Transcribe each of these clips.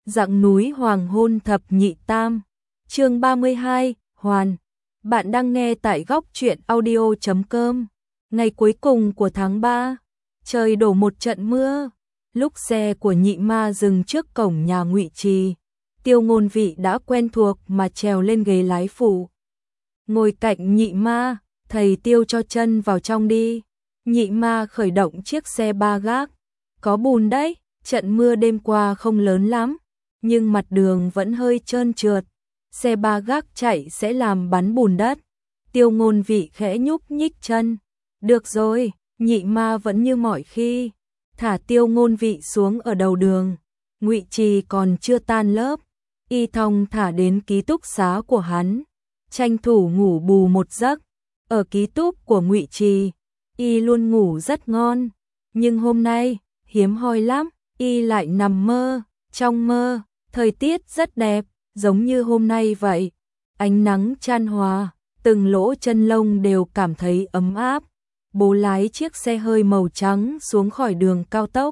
Dặng núi hoàng hôn thập nhị tam. Chương 32, Hoàn. Bạn đang nghe tại góc truyện audio.com. Ngày cuối cùng của tháng 3, trời đổ một trận mưa. Lúc xe của Nhị Ma dừng trước cổng nhà Ngụy Trì, Tiêu Ngôn Vị đã quen thuộc mà trèo lên ghế lái phụ. Ngồi cạnh Nhị Ma, thầy Tiêu cho chân vào trong đi. Nhị Ma khởi động chiếc xe ba gác. Có bùn đấy, trận mưa đêm qua không lớn lắm, nhưng mặt đường vẫn hơi trơn trượt. Xe ba gác chạy sẽ làm bắn bùn đất. Tiêu Ngôn Vị khẽ nhúc nhích chân. Được rồi, Nhị Ma vẫn như mọi khi. Thả Tiêu Ngôn Vị xuống ở đầu đường. Ngụy Trì còn chưa tan lớp, y thong thả đến ký túc xá của hắn, tranh thủ ngủ bù một giấc. Ở ký túc của Ngụy Trì, y luôn ngủ rất ngon, nhưng hôm nay hiếm hoi lắm, y lại nằm mơ. Trong mơ, thời tiết rất đẹp, giống như hôm nay vậy. Ánh nắng chan hòa, từng lỗ chân lông đều cảm thấy ấm áp. Bố lái chiếc xe hơi màu trắng xuống khỏi đường cao tốc.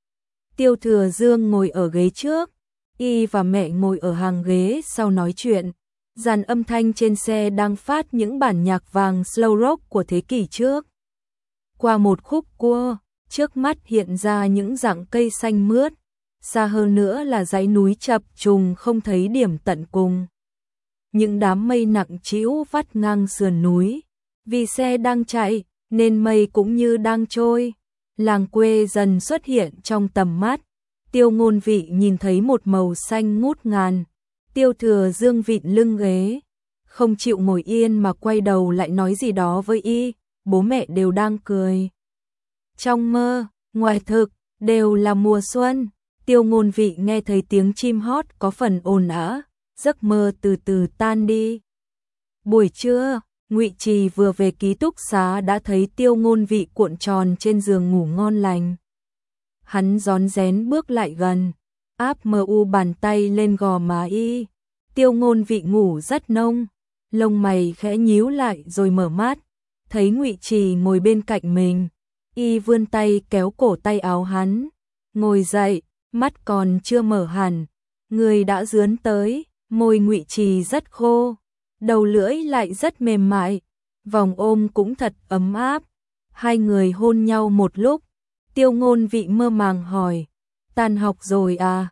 Tiêu Thừa Dương ngồi ở ghế trước, y và mẹ ngồi ở hàng ghế sau nói chuyện. Dàn âm thanh trên xe đang phát những bản nhạc vàng slow rock của thế kỷ trước. Qua một khúc cua, trước mắt hiện ra những rặng cây xanh mướt, xa hơn nữa là dãy núi chập trùng không thấy điểm tận cùng. Những đám mây nặng trĩu vắt ngang sườn núi, vì xe đang chạy nên mây cũng như đang trôi. Làng quê dần xuất hiện trong tầm mắt. Tiêu Ngôn Vị nhìn thấy một màu xanh ngút ngàn. Tiêu Thừa Dương vịn lưng ghế, không chịu ngồi yên mà quay đầu lại nói gì đó với y. Bố mẹ đều đang cười. Trong mơ, ngoài thực, đều là mùa xuân. Tiêu Ngôn Vị nghe thấy tiếng chim hót có phần ồn ào, giấc mơ từ từ tan đi. Buổi trưa, Ngụy Trì vừa về ký túc xá đã thấy Tiêu Ngôn Vị cuộn tròn trên giường ngủ ngon lành. Hắn rón rén bước lại gần, áp mờ u bàn tay lên gò má y. Tiêu Ngôn Vị ngủ rất nông, lông mày khẽ nhíu lại rồi mở mắt, thấy Ngụy Trì ngồi bên cạnh mình, y vươn tay kéo cổ tay áo hắn. Ngồi dậy, mắt còn chưa mở hẳn, người đã dướn tới, môi Ngụy Trì rất khô, đầu lưỡi lại rất mềm mại, vòng ôm cũng thật ấm áp. Hai người hôn nhau một lúc. Tiêu Ngôn Vị mơ màng hỏi, tan học rồi à?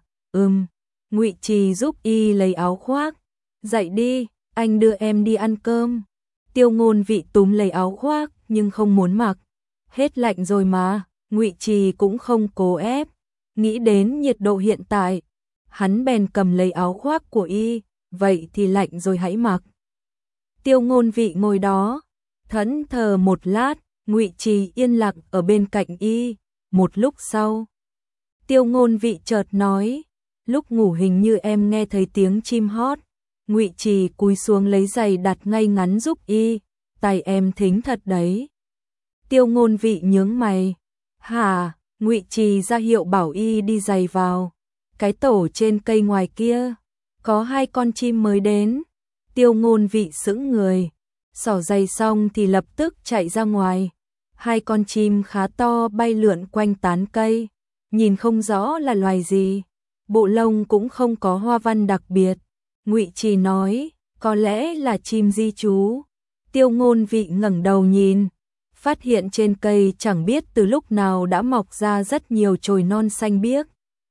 Ngụy Trì giúp y lấy áo khoác. Dậy đi, anh đưa em đi ăn cơm. Tiêu Ngôn Vị túm lấy áo khoác nhưng không muốn mặc. Hết lạnh rồi mà. Ngụy Trì cũng không cố ép, nghĩ đến nhiệt độ hiện tại, hắn bèn cầm lấy áo khoác của y. Vậy thì lạnh rồi hãy mặc. Tiêu Ngôn Vị ngồi đó, thẫn thờ một lát. Ngụy Trì yên lặng ở bên cạnh y. Một lúc sau, Tiêu Ngôn Vị chợt nói, lúc ngủ hình như em nghe thấy tiếng chim hót. Ngụy Trì cúi xuống lấy giày đặt ngay ngắn giúp y. Tay em thính thật đấy. Tiêu Ngôn Vị nhướng mày. Hả? Ngụy Trì ra hiệu bảo y đi giày vào. Cái tổ trên cây ngoài kia, có hai con chim mới đến. Tiêu Ngôn Vị sững người, xỏ giày xong thì lập tức chạy ra ngoài. Hai con chim khá to bay lượn quanh tán cây, nhìn không rõ là loài gì, bộ lông cũng không có hoa văn đặc biệt. Ngụy Trì nói, có lẽ là chim di trú. Tiêu Ngôn Vị ngẩng đầu nhìn, phát hiện trên cây chẳng biết từ lúc nào đã mọc ra rất nhiều chồi non xanh biếc.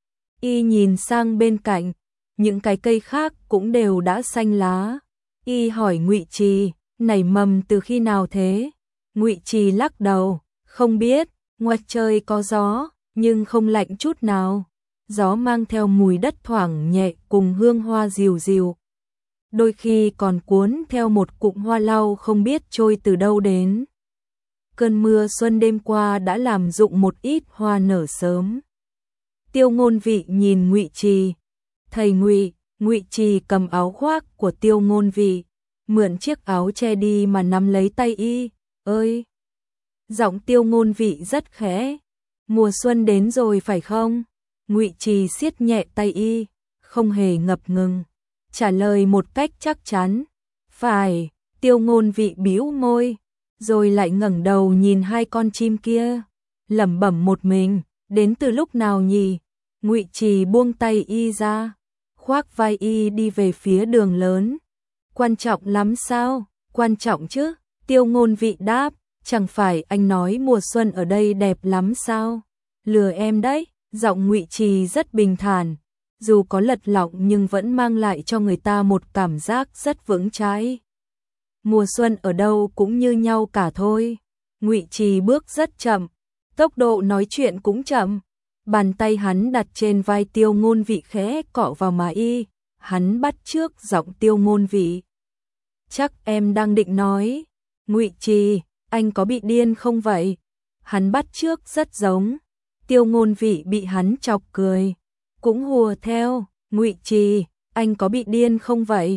Y nhìn sang bên cạnh, những cái cây khác cũng đều đã xanh lá. Y hỏi Ngụy Trì, nảy mầm từ khi nào thế? Ngụy Trì lắc đầu, không biết, ngoài trời có gió, nhưng không lạnh chút nào. Gió mang theo mùi đất thoảng nhẹ cùng hương hoa dịu dịu. Đôi khi còn cuốn theo một cụm hoa lau không biết trôi từ đâu đến. Cơn mưa xuân đêm qua đã làm rụng một ít hoa nở sớm. Tiêu Ngôn Vị nhìn Ngụy Trì. Thầy Ngụy. Ngụy Trì cầm áo khoác của Tiêu Ngôn Vị, mượn chiếc áo che đi mà nắm lấy tay y. Ơi! Giọng Tiêu Ngôn Vị rất khẽ. Mùa xuân đến rồi phải không? Ngụy Trì siết nhẹ tay y, không hề ngập ngừng, trả lời một cách chắc chắn. Phải. Tiêu Ngôn Vị bĩu môi, rồi lại ngẩng đầu nhìn hai con chim kia, lẩm bẩm một mình, đến từ lúc nào nhỉ? Ngụy Trì buông tay y ra, khoác vai y đi về phía đường lớn. Quan trọng lắm sao? Quan trọng chứ, Tiêu Ngôn Vị đáp, chẳng phải anh nói mùa xuân ở đây đẹp lắm sao? Lừa em đấy. Giọng Ngụy Trì rất bình thản, dù có lật lọng nhưng vẫn mang lại cho người ta một cảm giác rất vững chãi. Mùa xuân ở đâu cũng như nhau cả thôi. Ngụy Trì bước rất chậm, tốc độ nói chuyện cũng chậm. Bàn tay hắn đặt trên vai Tiêu Ngôn Vị khẽ cọ vào má y, hắn bắt chước giọng Tiêu Ngôn Vị. Chắc em đang định nói, Ngụy Trì, anh có bị điên không vậy? Hắn bắt chước rất giống. Tiêu Ngôn Vị bị hắn chọc cười, cũng hùa theo, Ngụy Trì, anh có bị điên không vậy?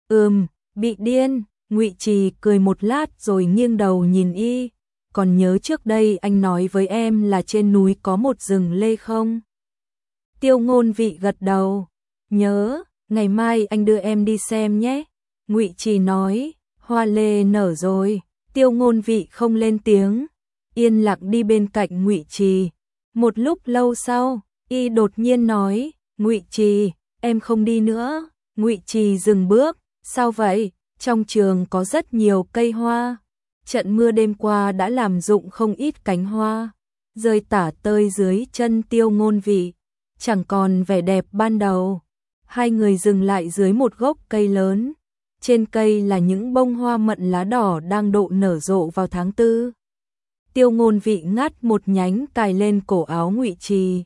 Bị điên. Ngụy Trì cười một lát rồi nghiêng đầu nhìn y, còn nhớ trước đây anh nói với em là trên núi có một rừng lê không? Tiêu Ngôn Vị gật đầu, nhớ, ngày mai anh đưa em đi xem nhé. Ngụy Trì nói, hoa lê nở rồi. Tiêu Ngôn Vị không lên tiếng, yên lặng đi bên cạnh Ngụy Trì. Một lúc lâu sau, y đột nhiên nói, Ngụy Trì, em không đi nữa. Ngụy Trì dừng bước, sao vậy? Trong trường có rất nhiều cây hoa. Trận mưa đêm qua đã làm rụng không ít cánh hoa, rơi tả tơi dưới chân Tiêu Ngôn Vị, chẳng còn vẻ đẹp ban đầu. Hai người dừng lại dưới một gốc cây lớn. Trên cây là những bông hoa mận lá đỏ đang độ nở rộ vào tháng 4. Tiêu Ngôn Vị ngắt một nhánh cài lên cổ áo Ngụy Trì.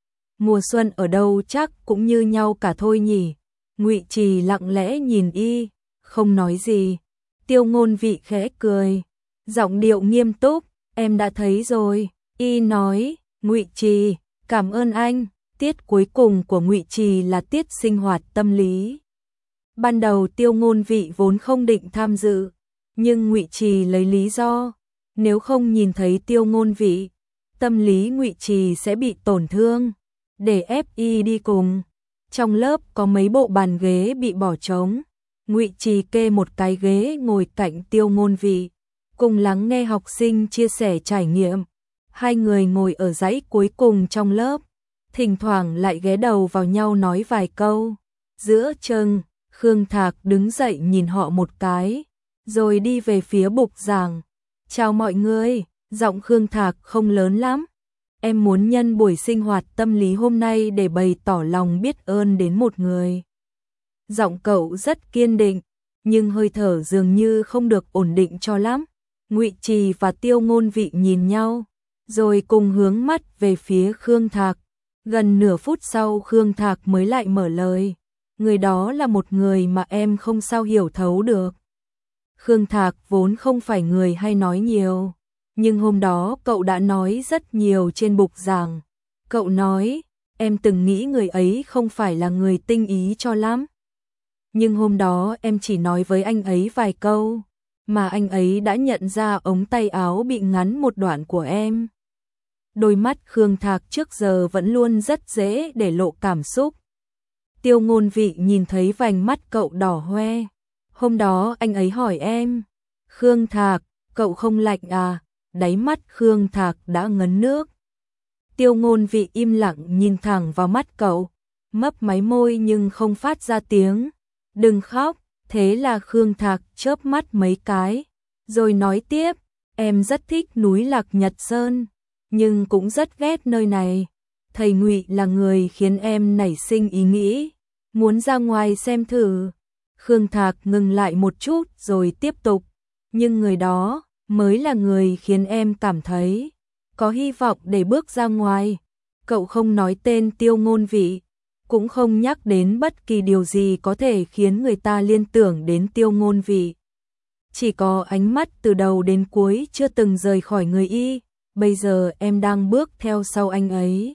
Mùa xuân ở đâu chắc cũng như nhau cả thôi nhỉ. Ngụy Trì lặng lẽ nhìn y, không nói gì. Tiêu Ngôn Vị khẽ cười, giọng điệu nghiêm túc, em đã thấy rồi. Y nói, Ngụy Trì, cảm ơn anh. Tiết cuối cùng của Ngụy Trì là tiết sinh hoạt tâm lý. Ban đầu Tiêu Ngôn Vị vốn không định tham dự, nhưng Ngụy Trì lấy lý do, nếu không nhìn thấy Tiêu Ngôn Vị, tâm lý Ngụy Trì sẽ bị tổn thương, để ép y đi cùng. Trong lớp có mấy bộ bàn ghế bị bỏ trống, Ngụy Trì kê một cái ghế ngồi cạnh Tiêu Ngôn Vị, cùng lắng nghe học sinh chia sẻ trải nghiệm. Hai người ngồi ở dãy cuối cùng trong lớp, thỉnh thoảng lại ghé đầu vào nhau nói vài câu. Giữa chừng, Khương Thạc đứng dậy nhìn họ một cái, rồi đi về phía bục giảng. Chào mọi người, giọng Khương Thạc không lớn lắm. Em muốn nhân buổi sinh hoạt tâm lý hôm nay để bày tỏ lòng biết ơn đến một người. Giọng cậu rất kiên định, nhưng hơi thở dường như không được ổn định cho lắm. Ngụy Trì và Tiêu Ngôn Vị nhìn nhau, rồi cùng hướng mắt về phía Khương Thạc. Gần nửa phút sau Khương Thạc mới lại mở lời. Người đó là một người mà em không sao hiểu thấu được. Khương Thạc vốn không phải người hay nói nhiều, nhưng hôm đó cậu đã nói rất nhiều trên bục giảng. Cậu nói, em từng nghĩ người ấy không phải là người tinh ý cho lắm. Nhưng hôm đó em chỉ nói với anh ấy vài câu, mà anh ấy đã nhận ra ống tay áo bị ngắn một đoạn của em. Đôi mắt Khương Thạc trước giờ vẫn luôn rất dễ để lộ cảm xúc. Tiêu Ngôn Vị nhìn thấy vành mắt cậu đỏ hoe. Hôm đó anh ấy hỏi em, Khương Thạc, cậu không lạnh à? Đáy mắt Khương Thạc đã ngấn nước. Tiêu Ngôn Vị im lặng nhìn thẳng vào mắt cậu, mấp máy môi nhưng không phát ra tiếng. Đừng khóc. Thế là Khương Thạc chớp mắt mấy cái, rồi nói tiếp, em rất thích núi Lạc Nhật Sơn, nhưng cũng rất ghét nơi này. Thầy Ngụy là người khiến em nảy sinh ý nghĩ, muốn ra ngoài xem thử. Khương Thạc ngừng lại một chút rồi tiếp tục, nhưng người đó mới là người khiến em cảm thấy có hy vọng để bước ra ngoài. Cậu không nói tên Tiêu Ngôn Vị, cũng không nhắc đến bất kỳ điều gì có thể khiến người ta liên tưởng đến Tiêu Ngôn Vị. Chỉ có ánh mắt từ đầu đến cuối chưa từng rời khỏi người y, bây giờ em đang bước theo sau anh ấy.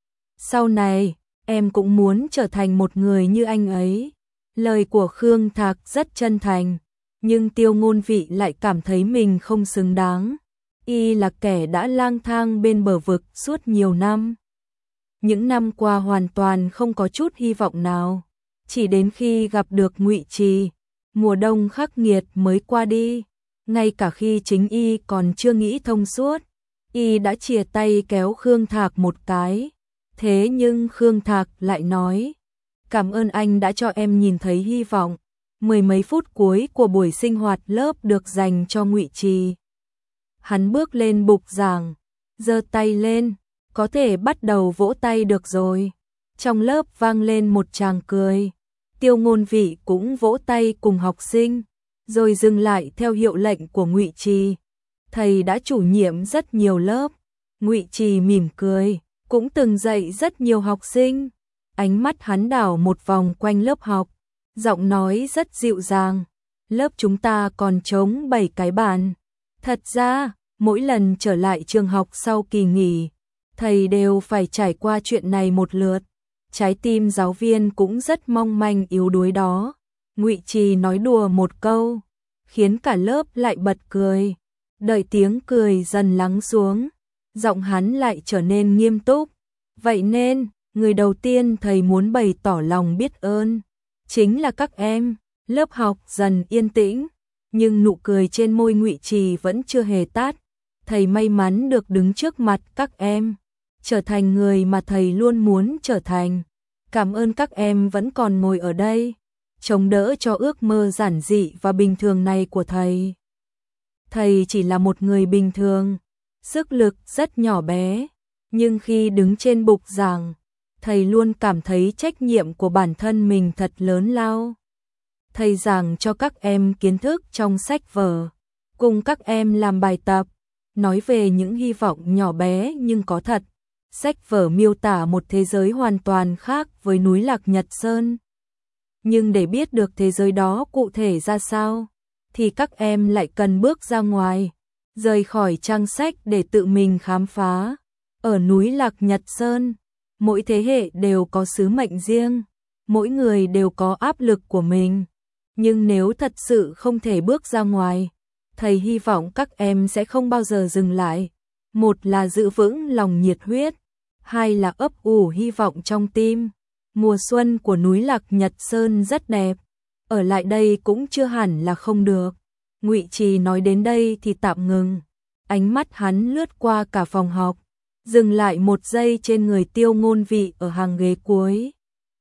Sau này, em cũng muốn trở thành một người như anh ấy. Lời của Khương Thạc rất chân thành, nhưng Tiêu Ngôn Vị lại cảm thấy mình không xứng đáng. Y là kẻ đã lang thang bên bờ vực suốt nhiều năm. Những năm qua hoàn toàn không có chút hy vọng nào. Chỉ đến khi gặp được Ngụy Trì, mùa đông khắc nghiệt mới qua đi. Ngay cả khi chính y còn chưa nghĩ thông suốt, y đã chìa tay kéo Khương Thạc một cái. Thế nhưng Khương Thạc lại nói, Cảm ơn anh đã cho em nhìn thấy hy vọng. Mười mấy phút cuối của buổi sinh hoạt lớp được dành cho Ngụy Trì. Hắn bước lên bục giảng, giơ tay lên, có thể bắt đầu vỗ tay được rồi. Trong lớp vang lên một tràng cười. Tiêu Ngôn Vị cũng vỗ tay cùng học sinh, rồi dừng lại theo hiệu lệnh của Ngụy Trì. Thầy đã chủ nhiệm rất nhiều lớp. Ngụy Trì mỉm cười, cũng từng dạy rất nhiều học sinh. Ánh mắt hắn đảo một vòng quanh lớp học, giọng nói rất dịu dàng. Lớp chúng ta còn trống 7 cái bàn. Thật ra, mỗi lần trở lại trường học sau kỳ nghỉ, thầy đều phải trải qua chuyện này một lượt. Trái tim giáo viên cũng rất mong manh yếu đuối đó. Ngụy Trì nói đùa một câu, khiến cả lớp lại bật cười. Đợi tiếng cười dần lắng xuống, giọng hắn lại trở nên nghiêm túc. Vậy nên, người đầu tiên thầy muốn bày tỏ lòng biết ơn chính là các em. Lớp học dần yên tĩnh, nhưng nụ cười trên môi Ngụy Trì vẫn chưa hề tắt. Thầy may mắn được đứng trước mặt các em, trở thành người mà thầy luôn muốn trở thành. Cảm ơn các em vẫn còn ngồi ở đây, chống đỡ cho ước mơ giản dị và bình thường này của thầy. Thầy chỉ là một người bình thường, sức lực rất nhỏ bé, nhưng khi đứng trên bục giảng, thầy luôn cảm thấy trách nhiệm của bản thân mình thật lớn lao. Thầy giảng cho các em kiến thức trong sách vở, cùng các em làm bài tập, nói về những hy vọng nhỏ bé nhưng có thật. Sách vở miêu tả một thế giới hoàn toàn khác với núi Lạc Nhật Sơn. Nhưng để biết được thế giới đó cụ thể ra sao, thì các em lại cần bước ra ngoài, rời khỏi trang sách để tự mình khám phá. Ở núi Lạc Nhật Sơn, mỗi thế hệ đều có sứ mệnh riêng, mỗi người đều có áp lực của mình. Nhưng nếu thật sự không thể bước ra ngoài, thầy hy vọng các em sẽ không bao giờ dừng lại. Một là giữ vững lòng nhiệt huyết, hai là ấp ủ hy vọng trong tim. Mùa xuân của núi Lạc Nhật Sơn rất đẹp, ở lại đây cũng chưa hẳn là không được. Ngụy Trì nói đến đây thì tạm ngừng, ánh mắt hắn lướt qua cả phòng học, dừng lại một giây trên người Tiêu Ngôn Vị ở hàng ghế cuối,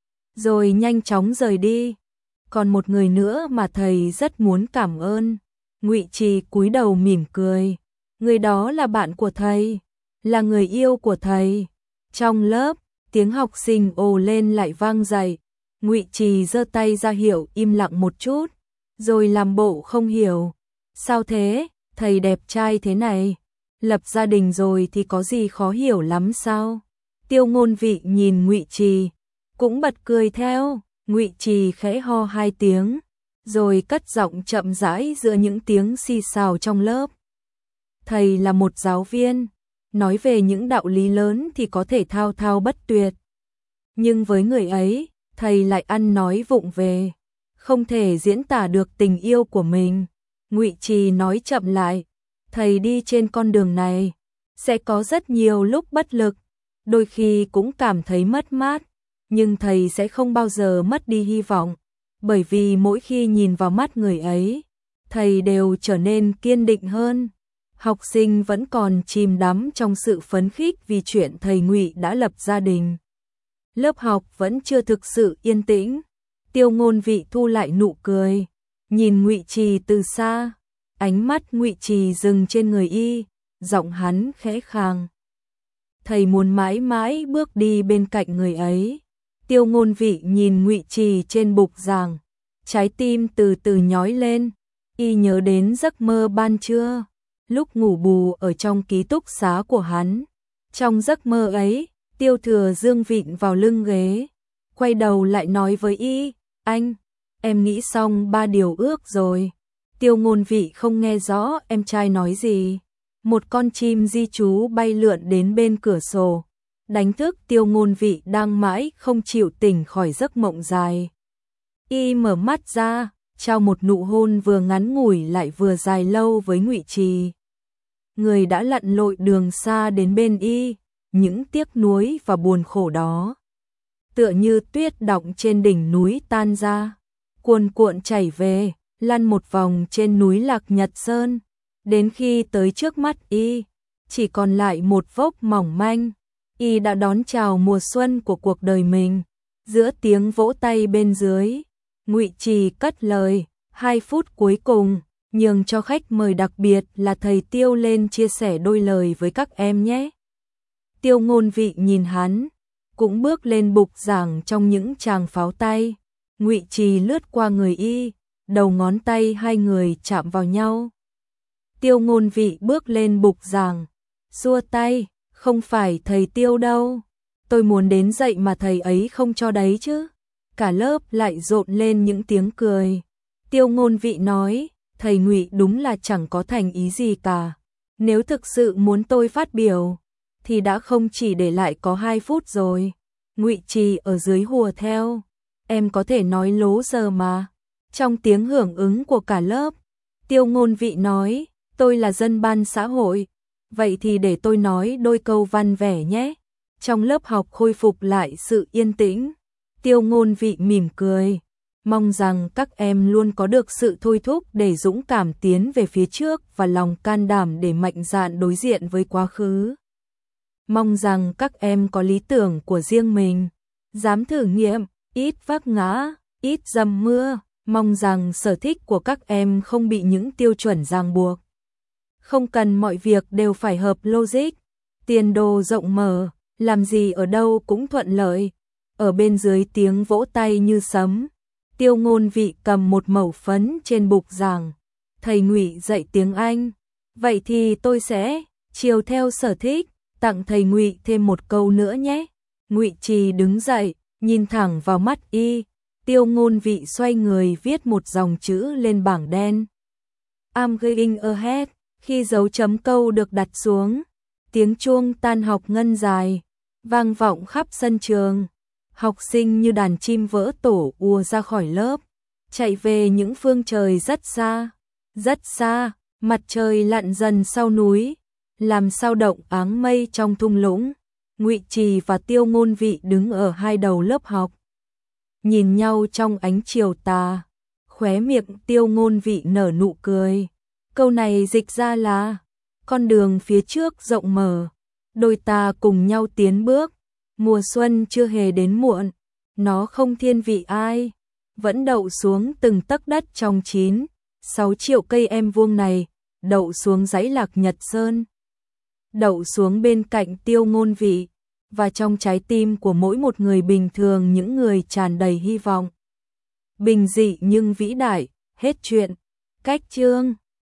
rồi nhanh chóng rời đi. Còn một người nữa mà thầy rất muốn cảm ơn. Ngụy Trì cúi đầu mỉm cười, người đó là bạn của thầy, là người yêu của thầy. Trong lớp, tiếng học sinh ồ lên lại vang dậy. Ngụy Trì giơ tay ra hiệu im lặng một chút, rồi làm bộ không hiểu. Sao thế, thầy đẹp trai thế này, lập gia đình rồi thì có gì khó hiểu lắm sao? Tiêu Ngôn Vị nhìn Ngụy Trì, cũng bật cười theo. Ngụy Trì khẽ ho 2 tiếng, rồi cất giọng chậm rãi giữa những tiếng xì xào trong lớp. Thầy là một giáo viên, nói về những đạo lý lớn thì có thể thao thao bất tuyệt. Nhưng với người ấy, thầy lại ăn nói vụng về, không thể diễn tả được tình yêu của mình. Ngụy Trì nói chậm lại, thầy đi trên con đường này, sẽ có rất nhiều lúc bất lực, đôi khi cũng cảm thấy mất mát, nhưng thầy sẽ không bao giờ mất đi hy vọng, bởi vì mỗi khi nhìn vào mắt người ấy, thầy đều trở nên kiên định hơn. Học sinh vẫn còn chìm đắm trong sự phấn khích vì chuyện thầy Ngụy đã lập gia đình. Lớp học vẫn chưa thực sự yên tĩnh. Tiêu Ngôn Vị thu lại nụ cười, nhìn Ngụy Trì từ xa, ánh mắt Ngụy Trì dừng trên người y, giọng hắn khẽ khàng. Thầy muốn mãi mãi bước đi bên cạnh người ấy. Tiêu Ngôn Vị nhìn Ngụy Trì trên bục giảng, trái tim từ từ nhói lên, y nhớ đến giấc mơ ban trưa, lúc ngủ bù ở trong ký túc xá của hắn. Trong giấc mơ ấy, Tiêu Thừa Dương vịn vào lưng ghế, quay đầu lại nói với y, anh, em nghĩ xong 3 điều ước rồi. Tiêu Ngôn Vị không nghe rõ em trai nói gì. Một con chim di trú bay lượn đến bên cửa sổ, đánh thức Tiêu Ngôn Vị đang mãi không chịu tỉnh khỏi giấc mộng dài. Y mở mắt ra, trao một nụ hôn vừa ngắn ngủi lại vừa dài lâu với Ngụy Trì. Người đã lặn lội đường xa đến bên y, những tiếc nuối và buồn khổ đó, tựa như tuyết đọng trên đỉnh núi tan ra, cuồn cuộn chảy về, lăn một vòng trên núi Lạc Nhật Sơn, đến khi tới trước mắt y, chỉ còn lại một vốc mỏng manh. Y đã đón chào mùa xuân của cuộc đời mình, Giữa tiếng vỗ tay bên dưới, Ngụy Trì cất lời, 2 phút cuối cùng, nhường cho khách mời đặc biệt là thầy Tiêu lên chia sẻ đôi lời với các em nhé. Tiêu Ngôn Vị nhìn hắn, cũng bước lên bục giảng trong những tràng pháo tay. Ngụy Trì lướt qua người y, đầu ngón tay hai người chạm vào nhau. Tiêu Ngôn Vị bước lên bục giảng, xua tay, không phải thầy Tiêu đâu, tôi muốn đến dạy mà thầy ấy không cho đấy chứ. Cả lớp lại rộn lên những tiếng cười. Tiêu Ngôn Vị nói, thầy Ngụy đúng là chẳng có thành ý gì cả. Nếu thực sự muốn tôi phát biểu, thì đã không chỉ để lại có 2 phút rồi. Ngụy Trì ở dưới hùa theo, em có thể nói lố giờ mà. Trong tiếng hưởng ứng của cả lớp, Tiêu Ngôn Vị nói, tôi là dân ban xã hội, vậy thì để tôi nói đôi câu văn vẻ nhé. Trong lớp học khôi phục lại sự yên tĩnh. Tiêu Ngôn Vị mỉm cười, mong rằng các em luôn có được sự thôi thúc để dũng cảm tiến về phía trước và lòng can đảm để mạnh dạn đối diện với quá khứ. Mong rằng các em có lý tưởng của riêng mình, dám thử nghiệm, ít vấp ngã, ít dầm mưa. Mong rằng sở thích của các em không bị những tiêu chuẩn ràng buộc. Không cần mọi việc đều phải hợp logic, tiền đồ rộng mở, làm gì ở đâu cũng thuận lợi. Ở bên dưới tiếng vỗ tay như sấm, Tiêu Ngôn Vị cầm một mẩu phấn trên bục giảng. Thầy Ngụy dạy tiếng Anh, vậy thì tôi sẽ chiều theo sở thích, tặng thầy Ngụy thêm một câu nữa nhé. Ngụy Trì đứng dậy, nhìn thẳng vào mắt y. Tiêu Ngôn Vị xoay người viết một dòng chữ lên bảng đen. I'm going ahead. Khi dấu chấm câu được đặt xuống, tiếng chuông tan học ngân dài, vang vọng khắp sân trường. Học sinh như đàn chim vỡ tổ ùa ra khỏi lớp, chạy về những phương trời rất xa. Rất xa, mặt trời lặn dần sau núi, làm sao động áng mây trong thung lũng. Ngụy Trì và Tiêu Ngôn Vị đứng ở hai đầu lớp học, nhìn nhau trong ánh chiều tà. Khóe miệng Tiêu Ngôn Vị nở nụ cười. Câu này dịch ra là, con đường phía trước rộng mở, đôi ta cùng nhau tiến bước. Mùa xuân chưa hề đến muộn, nó không thiên vị ai, vẫn đậu xuống từng tấc đất trong 9-6 triệu cây em vuông này, đậu xuống dãy Lạc Nhật Sơn, đậu xuống bên cạnh Tiêu Ngôn Vị, và trong trái tim của mỗi một người bình thường, những người tràn đầy hy vọng. Bình dị nhưng vĩ đại, hết chuyện. Cách chương